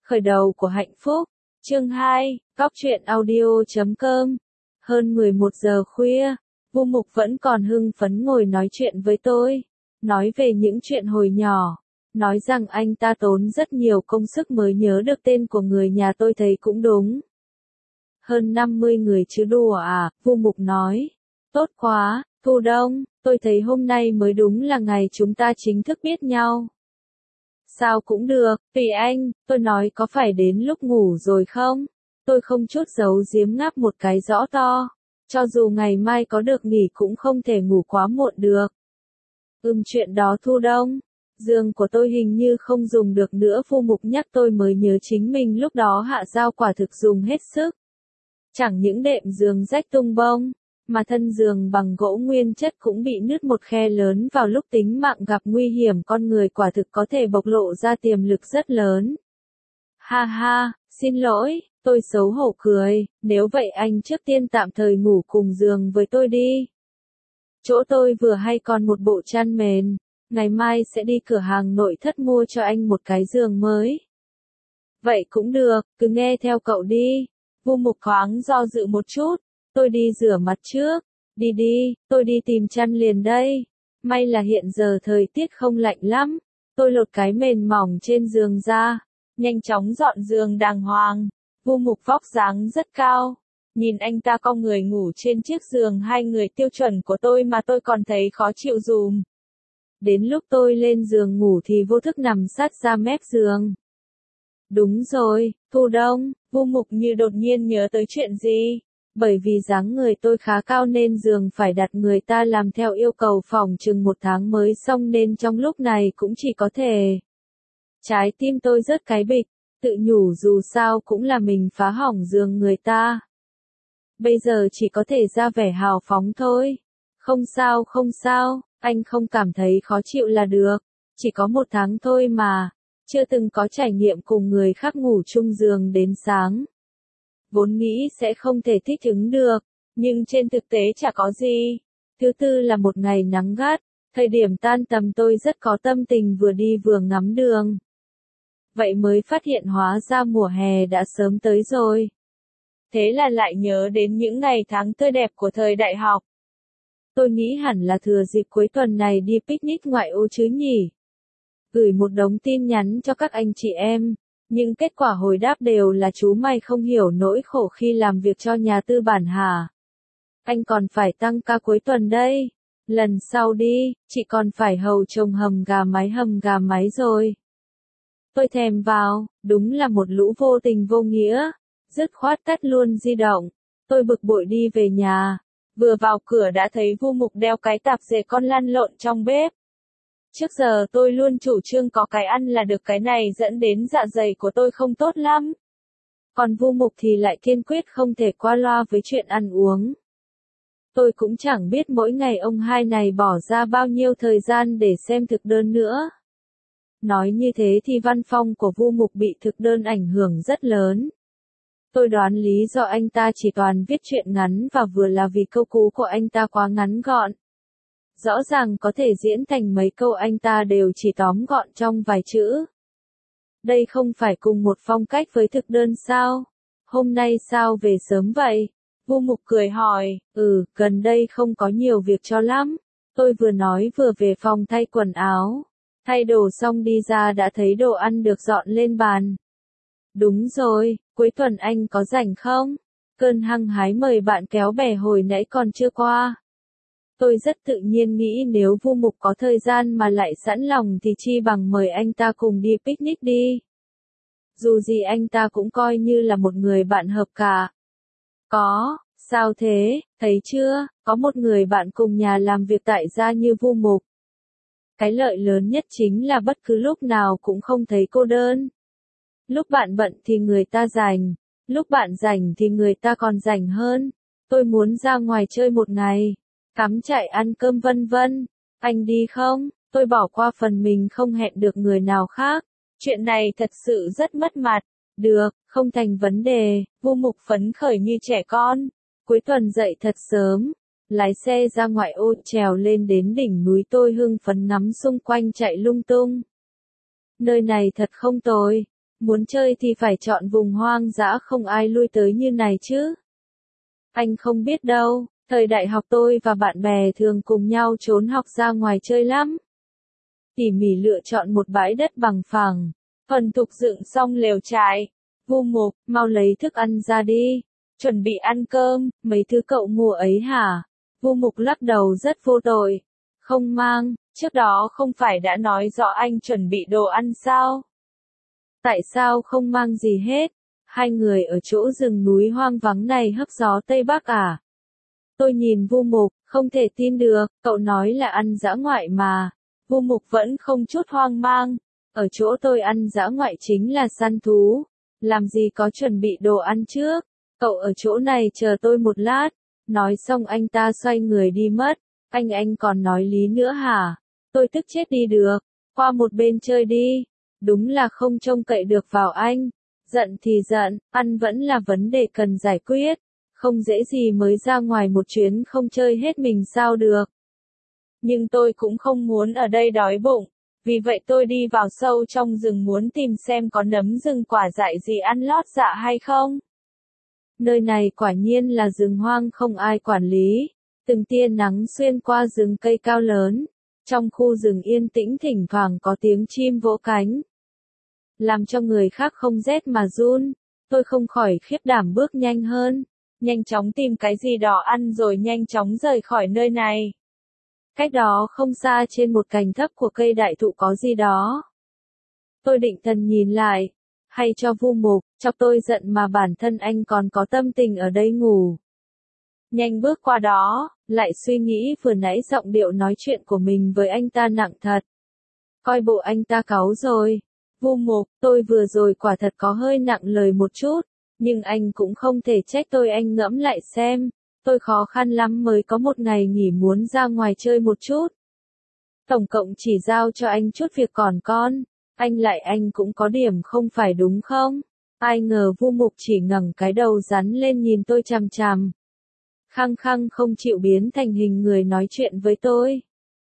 Khởi đầu của hạnh phúc. Chương 2, Góc truyện audio.com. Hơn 11 giờ khuya, Vu Mục vẫn còn hưng phấn ngồi nói chuyện với tôi, nói về những chuyện hồi nhỏ, nói rằng anh ta tốn rất nhiều công sức mới nhớ được tên của người nhà. Tôi thấy cũng đúng. Hơn 50 người chứ đùa à, Vu Mục nói. Tốt quá, Thu Đông, tôi thấy hôm nay mới đúng là ngày chúng ta chính thức biết nhau. Sao cũng được, tùy anh, tôi nói có phải đến lúc ngủ rồi không? Tôi không chút giấu giếm ngáp một cái rõ to. Cho dù ngày mai có được nghỉ cũng không thể ngủ quá muộn được. Chuyện đó Thu Đông. Giường của tôi hình như không dùng được nữa. Vu Mục nhắc tôi mới nhớ chính mình lúc đó hạ dao quả thực dùng hết sức. Chẳng những đệm giường rách tung bông, mà thân giường bằng gỗ nguyên chất cũng bị nứt một khe lớn. Vào lúc tính mạng gặp nguy hiểm, con người quả thực có thể bộc lộ ra tiềm lực rất lớn. Ha ha, xin lỗi, tôi xấu hổ cười, nếu vậy anh trước tiên tạm thời ngủ cùng giường với tôi đi. Chỗ tôi vừa hay còn một bộ chăn mền, ngày mai sẽ đi cửa hàng nội thất mua cho anh một cái giường mới. Vậy cũng được, cứ nghe theo cậu đi. Vu Mục thoáng do dự một chút. Tôi đi rửa mặt trước. Đi đi, tôi đi tìm chăn liền đây. May là hiện giờ thời tiết không lạnh lắm. Tôi lột cái mền mỏng trên giường ra, nhanh chóng dọn giường đàng hoàng. Vu Mục vóc dáng rất cao. Nhìn anh ta cong người ngủ trên chiếc giường hai người tiêu chuẩn của tôi mà tôi còn thấy khó chịu dùm. Đến lúc tôi lên giường ngủ thì vô thức nằm sát ra mép giường. Đúng rồi, Thu Đông, Vu Mục như đột nhiên nhớ tới chuyện gì. Bởi vì dáng người tôi khá cao nên giường phải đặt người ta làm theo yêu cầu phòng chừng 1 tháng mới xong, nên trong lúc này cũng chỉ có thể. Trái tim tôi rớt cái bịch, tự nhủ dù sao cũng là mình phá hỏng giường người ta. Bây giờ chỉ có thể ra vẻ hào phóng thôi. Không sao, anh không cảm thấy khó chịu là được. Chỉ có 1 tháng thôi mà. Chưa từng có trải nghiệm cùng người khác ngủ chung giường đến sáng. Vốn nghĩ sẽ không thể thích ứng được, nhưng trên thực tế chả có gì. Thứ tư là một ngày nắng gắt, thời điểm tan tầm tôi rất có tâm tình vừa đi vừa ngắm đường. Vậy mới phát hiện hóa ra mùa hè đã sớm tới rồi. Thế là lại nhớ đến những ngày tháng tươi đẹp của thời đại học. Tôi nghĩ hẳn là thừa dịp cuối tuần này đi picnic ngoại ô chứ nhỉ. Gửi một đống tin nhắn cho các anh chị em. Nhưng kết quả hồi đáp đều là chú mày không hiểu nỗi khổ khi làm việc cho nhà tư bản hả? Anh còn phải tăng ca cuối tuần đây. Lần sau đi, chị còn phải hầu chồng hầm gà mái rồi. Tôi thèm vào, đúng là một lũ vô tình vô nghĩa. Dứt khoát tắt luôn di động. Tôi bực bội đi về nhà. Vừa vào cửa đã thấy Vu Mục đeo cái tạp dề con lăn lộn trong bếp. Trước giờ tôi luôn chủ trương có cái ăn là được, cái này dẫn đến dạ dày của tôi không tốt lắm. Còn Vu Mục thì lại kiên quyết không thể qua loa với chuyện ăn uống. Tôi cũng chẳng biết mỗi ngày ông hai này bỏ ra bao nhiêu thời gian để xem thực đơn nữa. Nói như thế thì văn phong của Vu Mục bị thực đơn ảnh hưởng rất lớn. Tôi đoán lý do anh ta chỉ toàn viết truyện ngắn và vừa là vì câu cú của anh ta quá ngắn gọn. Rõ ràng có thể diễn thành mấy câu anh ta đều chỉ tóm gọn trong vài chữ. Đây không phải cùng một phong cách với thực đơn sao? Hôm nay sao về sớm vậy? Vu Mục cười hỏi, gần đây không có nhiều việc cho lắm. Tôi vừa nói vừa về phòng thay quần áo. Thay đồ xong đi ra đã thấy đồ ăn được dọn lên bàn. Đúng rồi, cuối tuần anh có rảnh không? Cơn hăng hái mời bạn kéo bè hồi nãy còn chưa qua. Tôi rất tự nhiên nghĩ nếu Vu Mục có thời gian mà lại sẵn lòng thì chi bằng mời anh ta cùng đi picnic đi. Dù gì anh ta cũng coi như là một người bạn hợp cả. Có, sao thế, thấy chưa, có một người bạn cùng nhà làm việc tại gia như Vu Mục. Cái lợi lớn nhất chính là bất cứ lúc nào cũng không thấy cô đơn. Lúc bạn bận thì người ta rảnh, lúc bạn rảnh thì người ta còn rảnh hơn. Tôi muốn ra ngoài chơi một ngày. Cắm trại ăn cơm vân vân. Anh đi không? Tôi bỏ qua phần mình không hẹn được người nào khác. Chuyện này thật sự rất mất mặt. Được, không thành vấn đề. Vu Mục phấn khởi như trẻ con. Cuối tuần dậy thật sớm. Lái xe ra ngoại ô trèo lên đến đỉnh núi, tôi hưng phấn ngắm xung quanh chạy lung tung. Nơi này thật không tồi. Muốn chơi thì phải chọn vùng hoang dã không ai lui tới như này chứ. Anh không biết đâu, thời đại học tôi và bạn bè thường cùng nhau trốn học ra ngoài chơi lắm. Tỉ mỉ lựa chọn một bãi đất bằng phẳng, thuần thục dựng xong lều trại. Vu Mục, mau lấy thức ăn ra đi, chuẩn bị ăn cơm, mấy thứ cậu mua ấy hả? Vu Mục lắc đầu rất vô tội. Không mang, trước đó không phải đã nói rõ anh chuẩn bị đồ ăn sao? Tại sao không mang gì hết? Hai người ở chỗ rừng núi hoang vắng này hấp gió Tây Bắc à? Tôi nhìn Vu Mục, không thể tin được, cậu nói là ăn dã ngoại mà. Vu Mục vẫn không chút hoang mang. Ở chỗ tôi ăn dã ngoại chính là săn thú. Làm gì có chuẩn bị đồ ăn trước. Cậu ở chỗ này chờ tôi một lát. Nói xong anh ta xoay người đi mất. Anh còn nói lý nữa hả? Tôi tức chết đi được. Qua một bên chơi đi. Đúng là không trông cậy được vào anh. Giận thì giận, ăn vẫn là vấn đề cần giải quyết. Không dễ gì mới ra ngoài một chuyến không chơi hết mình sao được. Nhưng tôi cũng không muốn ở đây đói bụng. Vì vậy tôi đi vào sâu trong rừng muốn tìm xem có nấm rừng quả dại gì ăn lót dạ hay không. Nơi này quả nhiên là rừng hoang không ai quản lý. Từng tia nắng xuyên qua rừng cây cao lớn. Trong khu rừng yên tĩnh thỉnh thoảng có tiếng chim vỗ cánh. Làm cho người khác không rét mà run. Tôi không khỏi khiếp đảm bước nhanh hơn. Nhanh chóng tìm cái gì đó ăn rồi nhanh chóng rời khỏi nơi này. Cách đó không xa trên một cành thấp của cây đại thụ có gì đó. Tôi định thần nhìn lại. Hay cho Vu Mục, chọc tôi giận mà bản thân anh còn có tâm tình ở đây ngủ. Nhanh bước qua đó, lại suy nghĩ vừa nãy giọng điệu nói chuyện của mình với anh ta nặng thật. Coi bộ anh ta cáu rồi. Vu Mục, tôi vừa rồi quả thật có hơi nặng lời một chút, nhưng anh cũng không thể trách tôi, anh ngẫm lại xem. Tôi khó khăn lắm mới có một ngày nghỉ muốn ra ngoài chơi một chút. Tổng cộng chỉ giao cho anh chút việc còn con. Anh cũng có điểm không phải đúng không? Ai ngờ Vu Mục chỉ ngẩng cái đầu rắn lên nhìn tôi chằm chằm. Khăng khăng không chịu biến thành hình người nói chuyện với tôi.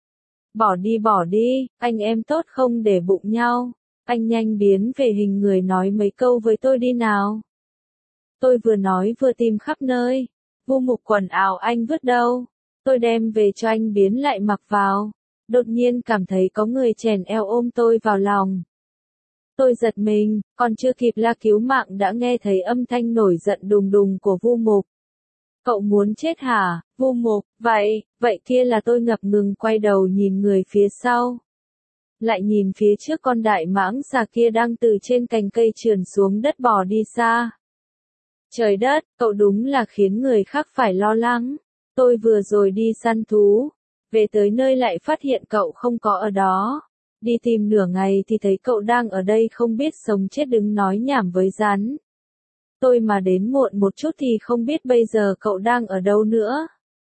Bỏ đi, anh em tốt không để bụng nhau. Anh nhanh biến về hình người nói mấy câu với tôi đi nào. Tôi vừa nói vừa tìm khắp nơi. Vu Mục, quần áo anh vứt đâu? Tôi đem về cho anh biến lại mặc vào. Đột nhiên cảm thấy có người chèn eo ôm tôi vào lòng. Tôi giật mình, còn chưa kịp la cứu mạng đã nghe thấy âm thanh nổi giận đùng đùng của Vu Mục. Cậu muốn chết hả, Vu Mục? Vậy kia là tôi ngập ngừng quay đầu nhìn người phía sau. Lại nhìn phía trước con đại mãng xà kia đang từ trên cành cây trườn xuống đất bò đi xa. Trời đất, cậu đúng là khiến người khác phải lo lắng. Tôi vừa rồi đi săn thú. Về tới nơi lại phát hiện cậu không có ở đó. Đi tìm nửa ngày thì thấy cậu đang ở đây không biết sống chết đứng nói nhảm với rắn. Tôi mà đến muộn một chút thì không biết bây giờ cậu đang ở đâu nữa.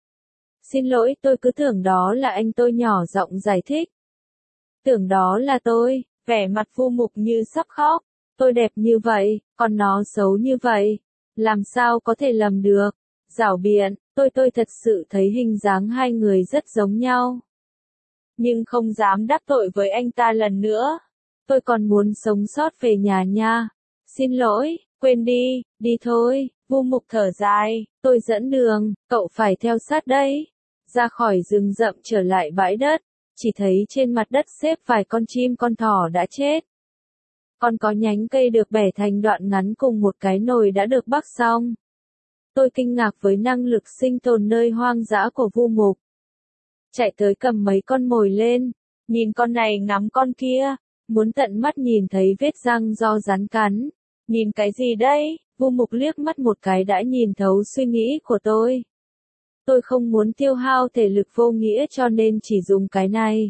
Xin lỗi, tôi cứ tưởng đó là anh, tôi nhỏ giọng giải thích. Tưởng đó là tôi, vẻ mặt Vu Mục như sắp khóc. Tôi đẹp như vậy, còn nó xấu như vậy. Làm sao có thể lầm được? Giảo biện, tôi thật sự thấy hình dáng hai người rất giống nhau. Nhưng không dám đắc tội với anh ta lần nữa. Tôi còn muốn sống sót về nhà nha. Xin lỗi, quên đi, đi thôi. Vu Mục thở dài, tôi dẫn đường, cậu phải theo sát đấy. Ra khỏi rừng rậm trở lại bãi đất, chỉ thấy trên mặt đất xếp vài con chim con thỏ đã chết. Còn có nhánh cây được bẻ thành đoạn ngắn cùng một cái nồi đã được bắc xong. Tôi kinh ngạc với năng lực sinh tồn nơi hoang dã của Vu Mục. Chạy tới cầm mấy con mồi lên, nhìn con này ngắm con kia, muốn tận mắt nhìn thấy vết răng do rắn cắn. Nhìn cái gì đây? Vu Mục liếc mắt một cái đã nhìn thấu suy nghĩ của tôi. Tôi không muốn tiêu hao thể lực vô nghĩa cho nên chỉ dùng cái này.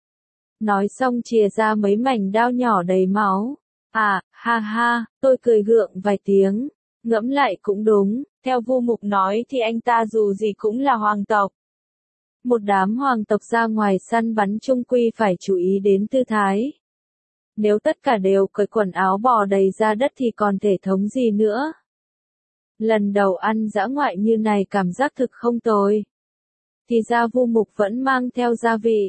Nói xong chìa ra mấy mảnh đao nhỏ đầy máu. À, ha ha, tôi cười gượng vài tiếng. Ngẫm lại cũng đúng, theo Vu Mục nói thì anh ta dù gì cũng là hoàng tộc. Một đám hoàng tộc ra ngoài săn bắn chung quy phải chú ý đến tư thái. Nếu tất cả đều cởi quần áo bò đầy ra đất thì còn thể thống gì nữa. Lần đầu ăn dã ngoại như này cảm giác thực không tồi. Thì ra Vu Mục vẫn mang theo gia vị.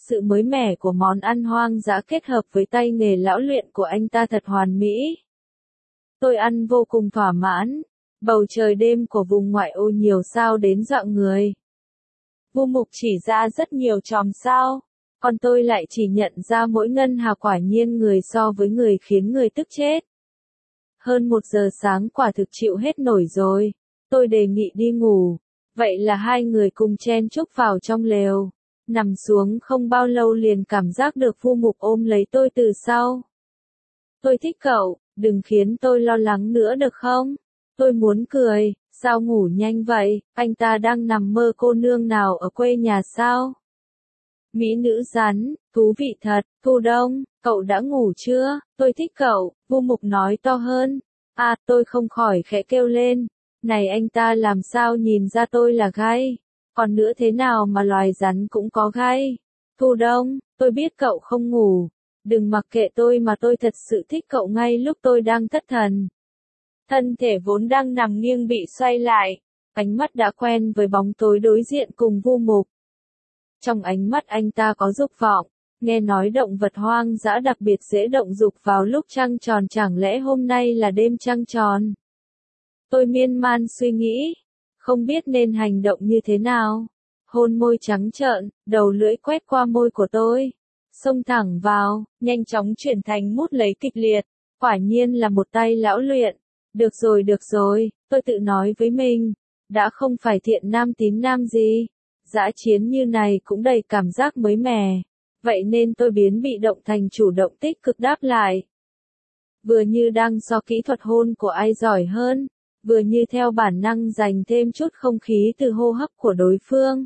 Sự mới mẻ của món ăn hoang dã kết hợp với tay nghề lão luyện của anh ta thật hoàn mỹ. Tôi ăn vô cùng thỏa mãn. Bầu trời đêm của vùng ngoại ô nhiều sao đến dọa người. Vu Mục chỉ ra rất nhiều chòm sao, còn tôi lại chỉ nhận ra mỗi ngân hà, quả nhiên người so với người khiến người tức chết. Hơn 1 giờ sáng quả thực chịu hết nổi rồi. Tôi đề nghị đi ngủ. Vậy là hai người cùng chen chúc vào trong lều. Nằm xuống không bao lâu liền cảm giác được Vu Mục ôm lấy tôi từ sau. Tôi thích cậu, đừng khiến tôi lo lắng nữa được không? Tôi muốn cười, sao ngủ nhanh vậy, anh ta đang nằm mơ cô nương nào ở quê nhà sao? Mỹ nữ rắn, thú vị thật, Thu Đông, cậu đã ngủ chưa? Tôi thích cậu, Vu Mục nói to hơn. À, tôi không khỏi khẽ kêu lên. Này anh ta làm sao nhìn ra tôi là gai? Còn nữa thế nào mà loài rắn cũng có gai? Thu Đông, tôi biết cậu không ngủ. Đừng mặc kệ tôi mà tôi thật sự thích cậu ngay lúc tôi đang thất thần. Thân thể vốn đang nằm nghiêng bị xoay lại. Ánh mắt đã quen với bóng tối đối diện cùng Vu Mục. Trong ánh mắt anh ta có dục vọng. Nghe nói động vật hoang dã đặc biệt dễ động dục vào lúc trăng tròn, chẳng lẽ hôm nay là đêm trăng tròn? Tôi miên man suy nghĩ, không biết nên hành động như thế nào. Hôn môi trắng trợn, đầu lưỡi quét qua môi của tôi. Xông thẳng vào, nhanh chóng chuyển thành mút lấy kịch liệt. Quả nhiên là một tay lão luyện. Được rồi, tôi tự nói với mình. Đã không phải thiện nam tín nam gì. Dã chiến như này cũng đầy cảm giác mới mẻ. Vậy nên tôi biến bị động thành chủ động tích cực đáp lại. Vừa như đang so kỹ thuật hôn của ai giỏi hơn, vừa như theo bản năng dành thêm chút không khí từ hô hấp của đối phương.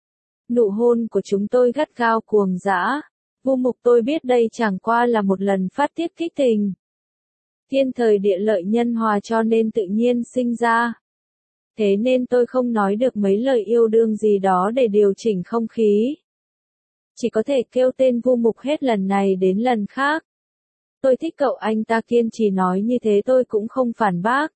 Nụ hôn của chúng tôi gắt gao cuồng dã. Vu Mục, tôi biết đây chẳng qua là một lần phát tiết kích tình. Thiên thời địa lợi nhân hòa cho nên tự nhiên sinh ra. Thế nên tôi không nói được mấy lời yêu đương gì đó để điều chỉnh không khí. Chỉ có thể kêu tên Vu Mục hết lần này đến lần khác. Tôi thích cậu, anh ta kiên trì nói như thế, tôi cũng không phản bác.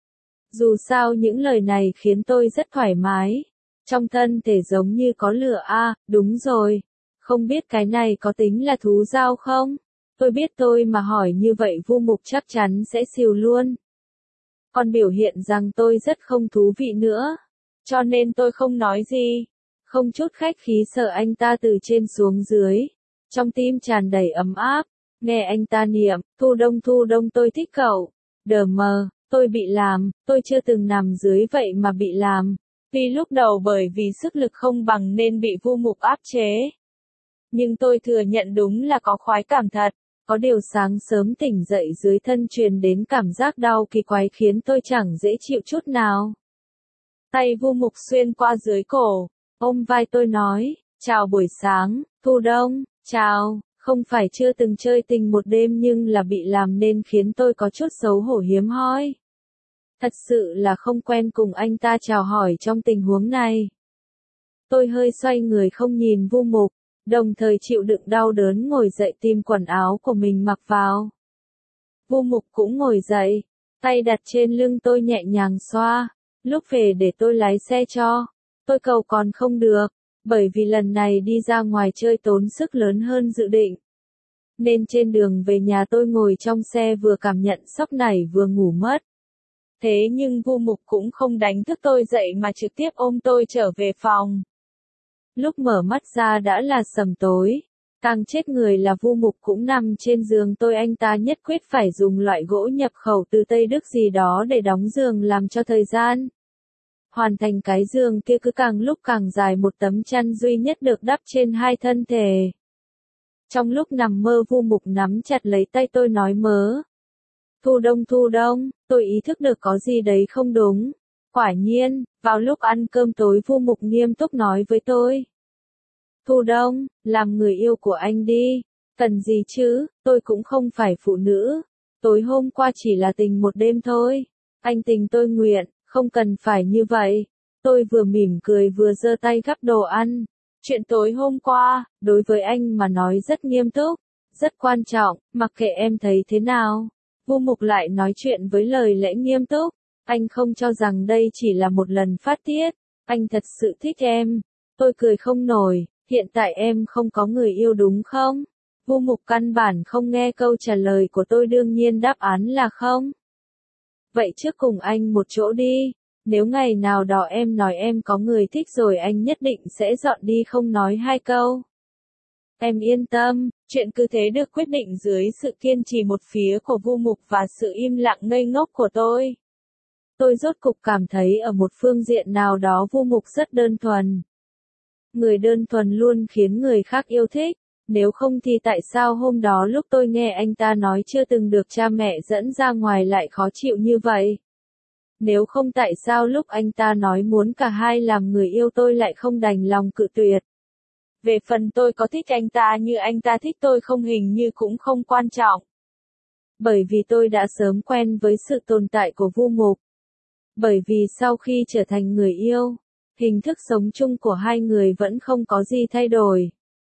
Dù sao những lời này khiến tôi rất thoải mái. Trong thân thể giống như có lửa. À, đúng rồi. Không biết cái này có tính là thú giao không? Tôi biết tôi mà hỏi như vậy Vu Mục chắc chắn sẽ xìu luôn. Còn biểu hiện rằng tôi rất không thú vị nữa. Cho nên tôi không nói gì. Không chút khách khí sợ anh ta từ trên xuống dưới. Trong tim tràn đầy ấm áp. Nghe anh ta niệm, Thu Đông tôi thích cậu. Đờ mờ, tôi bị làm, tôi chưa từng nằm dưới vậy mà bị làm. Vì lúc đầu bởi vì sức lực không bằng nên bị Vu Mục áp chế. Nhưng tôi thừa nhận đúng là có khoái cảm thật. Có điều sáng sớm tỉnh dậy dưới thân truyền đến cảm giác đau kỳ quái khiến tôi chẳng dễ chịu chút nào. Tay Vu Mục xuyên qua dưới cổ, ôm vai tôi nói, chào buổi sáng, Thu Đông, chào, không phải chưa từng chơi tình một đêm nhưng là bị làm nên khiến tôi có chút xấu hổ hiếm hoi. Thật sự là không quen cùng anh ta chào hỏi trong tình huống này. Tôi hơi xoay người không nhìn Vu Mục, đồng thời chịu đựng đau đớn ngồi dậy tìm quần áo của mình mặc vào. Vu Mục cũng ngồi dậy, tay đặt trên lưng tôi nhẹ nhàng xoa, lúc về để tôi lái xe cho. Tôi cầu còn không được, bởi vì lần này đi ra ngoài chơi tốn sức lớn hơn dự định. Nên trên đường về nhà tôi ngồi trong xe vừa cảm nhận sốc nảy vừa ngủ mất. Thế nhưng Vu Mục cũng không đánh thức tôi dậy mà trực tiếp ôm tôi trở về phòng. Lúc mở mắt ra đã là sầm tối. Càng chết người là Vu Mục cũng nằm trên giường tôi, anh ta nhất quyết phải dùng loại gỗ nhập khẩu từ Tây Đức gì đó để đóng giường làm cho thời gian. Hoàn thành cái giường kia cứ càng lúc càng dài, một tấm chăn duy nhất được đắp trên hai thân thể. Trong lúc nằm mơ Vu Mục nắm chặt lấy tay tôi nói mớ. Thu Đông, tôi ý thức được có gì đấy không đúng. Quả nhiên, vào lúc ăn cơm tối Vu Mục nghiêm túc nói với tôi. Thu Đông, làm người yêu của anh đi. Cần gì chứ, tôi cũng không phải phụ nữ. Tối hôm qua chỉ là tình một đêm thôi. Anh tình tôi nguyện, không cần phải như vậy. Tôi vừa mỉm cười vừa giơ tay gắp đồ ăn. Chuyện tối hôm qua, đối với anh mà nói rất nghiêm túc, rất quan trọng, mặc kệ em thấy thế nào. Vu Mục lại nói chuyện với lời lẽ nghiêm túc. Anh không cho rằng đây chỉ là một lần phát tiết. Anh thật sự thích em. Tôi cười không nổi, Hiện tại em không có người yêu đúng không? Vu Mục căn bản không nghe câu trả lời của tôi, đương nhiên đáp án là không. Vậy trước cùng anh một chỗ đi. Nếu ngày nào đó em nói em có người thích rồi anh nhất định sẽ dọn đi không nói hai câu. Em yên tâm, chuyện cứ thế được quyết định dưới sự kiên trì một phía của Vu Mục và sự im lặng ngây ngốc của tôi. Tôi rốt cục cảm thấy ở một phương diện nào đó Vu Mục rất đơn thuần. Người đơn thuần luôn khiến người khác yêu thích. Nếu không thì tại sao hôm đó lúc tôi nghe anh ta nói chưa từng được cha mẹ dẫn ra ngoài lại khó chịu như vậy? Nếu không tại sao lúc anh ta nói muốn cả hai làm người yêu tôi lại không đành lòng cự tuyệt? Về phần tôi có thích anh ta như anh ta thích tôi không hình như cũng không quan trọng. Bởi vì tôi đã sớm quen với sự tồn tại của Vu Mục. Bởi vì sau khi trở thành người yêu, hình thức sống chung của hai người vẫn không có gì thay đổi.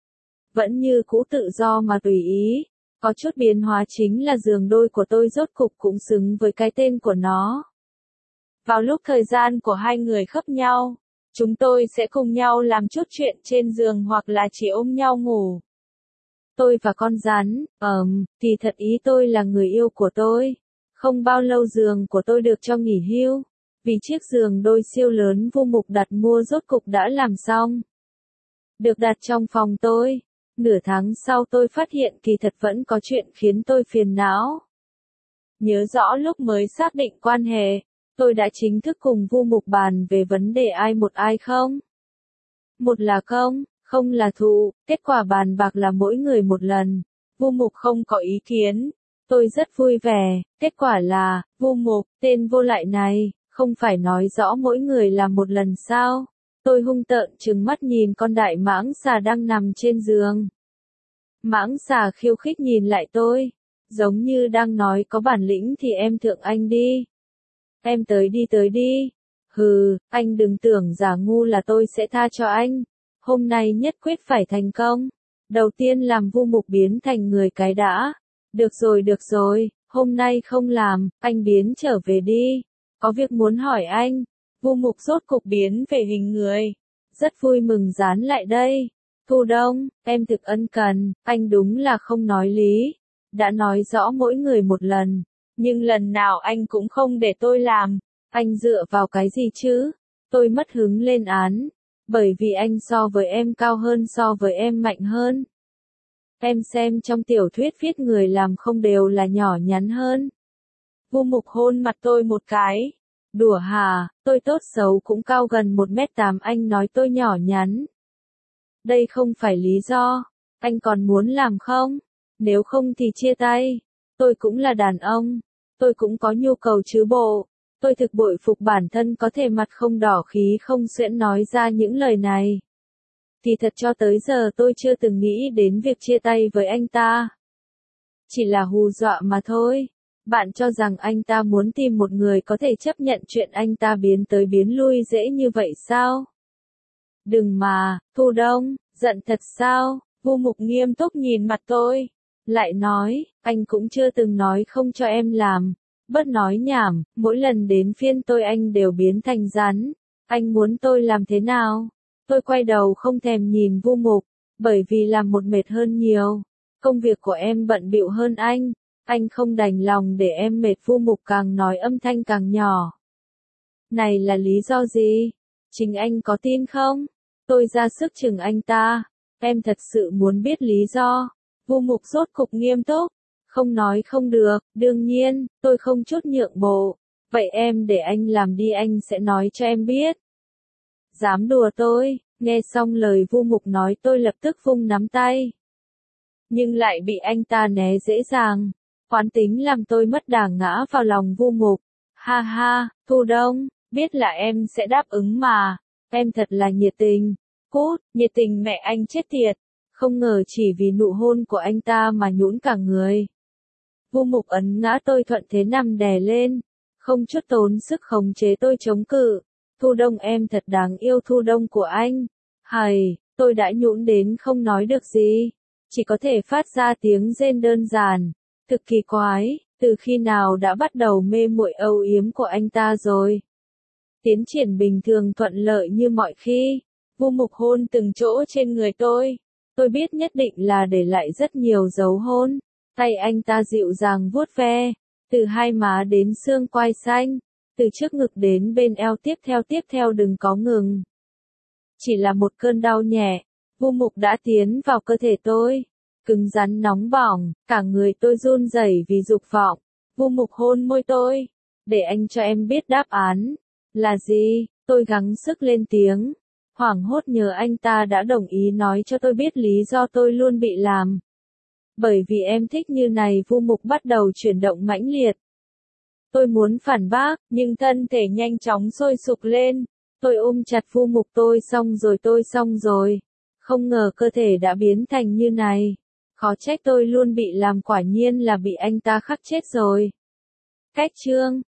Vẫn như cũ tự do mà tùy ý. Có chút biến hóa chính là giường đôi của tôi rốt cục cũng xứng với cái tên của nó. Vào lúc thời gian của hai người khớp nhau, chúng tôi sẽ cùng nhau làm chút chuyện trên giường hoặc là chỉ ôm nhau ngủ. Tôi và con rắn, thì thật ý tôi là người yêu của tôi. Không bao lâu giường của tôi được cho nghỉ hưu. Vì chiếc giường đôi siêu lớn Vu Mục đặt mua rốt cục đã làm xong. Được đặt trong phòng tôi. Nửa tháng sau tôi phát hiện kỳ thật vẫn có chuyện khiến tôi phiền não. Nhớ rõ lúc mới xác định quan hệ, tôi đã chính thức cùng Vu Mục bàn về vấn đề ai một ai không? Một là không là thù, kết quả bàn bạc là mỗi người một lần. Vu Mục không có ý kiến. Tôi rất vui vẻ, kết quả là, Vu Mục, tên vô lại này, không phải nói rõ mỗi người làm một lần sao? Tôi hung tợn trừng mắt nhìn con đại mãng xà đang nằm trên giường. Mãng xà khiêu khích nhìn lại tôi, giống như đang nói có bản lĩnh thì em thượng anh đi. Em tới đi. Hừ, anh đừng tưởng giả ngu là tôi sẽ tha cho anh. Hôm nay nhất quyết phải thành công. Đầu tiên làm Vu Mục biến thành người cái đã. Được rồi, hôm nay không làm, anh biến trở về đi. Có việc muốn hỏi anh. Vu Mục rốt cục biến về hình người. Rất vui mừng dán lại đây. Thu Đông, em thực ân cần, anh đúng là không nói lý. Đã nói rõ mỗi người một lần, nhưng lần nào anh cũng không để tôi làm. Anh dựa vào cái gì chứ? Tôi mất hứng lên án. Bởi vì anh so với em cao hơn, so với em mạnh hơn. Em xem trong tiểu thuyết viết người làm không đều là nhỏ nhắn hơn. Vu Mục hôn mặt tôi một cái. Đùa hả, tôi tốt xấu cũng cao gần 1m8, anh nói tôi nhỏ nhắn. Đây không phải lý do. Anh còn muốn làm không? Nếu không thì chia tay. Tôi cũng là đàn ông. Tôi cũng có nhu cầu chứ bộ. Tôi thực bội phục bản thân có thể mặt không đỏ khí không suyễn nói ra những lời này. Thì thật cho tới giờ tôi chưa từng nghĩ đến việc chia tay với anh ta. Chỉ là hù dọa mà thôi. Bạn cho rằng anh ta muốn tìm một người có thể chấp nhận chuyện anh ta biến tới biến lui dễ như vậy sao? Đừng mà, Thu Đông, giận thật sao? Vu Mục nghiêm túc nhìn mặt tôi. Lại nói, anh cũng chưa từng nói không cho em làm. Bớt nói nhảm, mỗi lần đến phiên tôi anh đều biến thành rắn. Anh muốn tôi làm thế nào? Tôi quay đầu không thèm nhìn Vu Mục, bởi vì làm một mệt hơn nhiều. Công việc của em bận bịu hơn anh không đành lòng để em mệt. Vu Mục càng nói âm thanh càng nhỏ. Này là lý do gì? Chính anh có tin không? Tôi ra sức chừng anh ta. Em thật sự muốn biết lý do. Vu Mục rốt cục nghiêm túc. Không nói không được, đương nhiên, tôi không chút nhượng bộ. Vậy em để anh làm đi, anh sẽ nói cho em biết. Dám đùa tôi, nghe xong lời Vu Mục nói tôi lập tức vung nắm tay. Nhưng lại bị anh ta né dễ dàng. Quán tính làm tôi mất đà ngã vào lòng Vu Mục. Ha ha, Thu Đông, biết là em sẽ đáp ứng mà. Em thật là nhiệt tình. Cút, nhiệt tình mẹ anh chết tiệt. Không ngờ chỉ vì nụ hôn của anh ta mà nhũn cả người. Vu Mục ấn ngã tôi thuận thế nằm đè lên. Không chút tốn sức khống chế tôi chống cự. Thu Đông em thật đáng yêu. Thu Đông của anh. Hầy, tôi đã nhũn đến không nói được gì. Chỉ có thể phát ra tiếng rên đơn giản. Thực kỳ quái, từ khi nào đã bắt đầu mê muội âu yếm của anh ta rồi. Tiến triển bình thường thuận lợi như mọi khi. Vu Mục hôn từng chỗ trên người tôi. Tôi biết nhất định là để lại rất nhiều dấu hôn. Tay anh ta dịu dàng vuốt ve, từ hai má đến xương quai xanh, từ trước ngực đến bên eo, tiếp theo đừng có ngừng. Chỉ là một cơn đau nhẹ, Vu Mục đã tiến vào cơ thể tôi, cứng rắn nóng bỏng, cả người tôi run rẩy vì dục vọng. Vu Mục hôn môi tôi, để anh cho em biết đáp án. Là gì? Tôi gắng sức lên tiếng, hoảng hốt nhớ anh ta đã đồng ý nói cho tôi biết lý do tôi luôn bị làm. Bởi vì em thích như này. Vu Mục bắt đầu chuyển động mãnh liệt. Tôi muốn phản bác, nhưng thân thể nhanh chóng sôi sục lên. Tôi ôm chặt Vu Mục, tôi xong rồi. Không ngờ cơ thể đã biến thành như này. Khó trách tôi luôn bị làm, quả nhiên là bị anh ta khắc chết rồi. Cách chương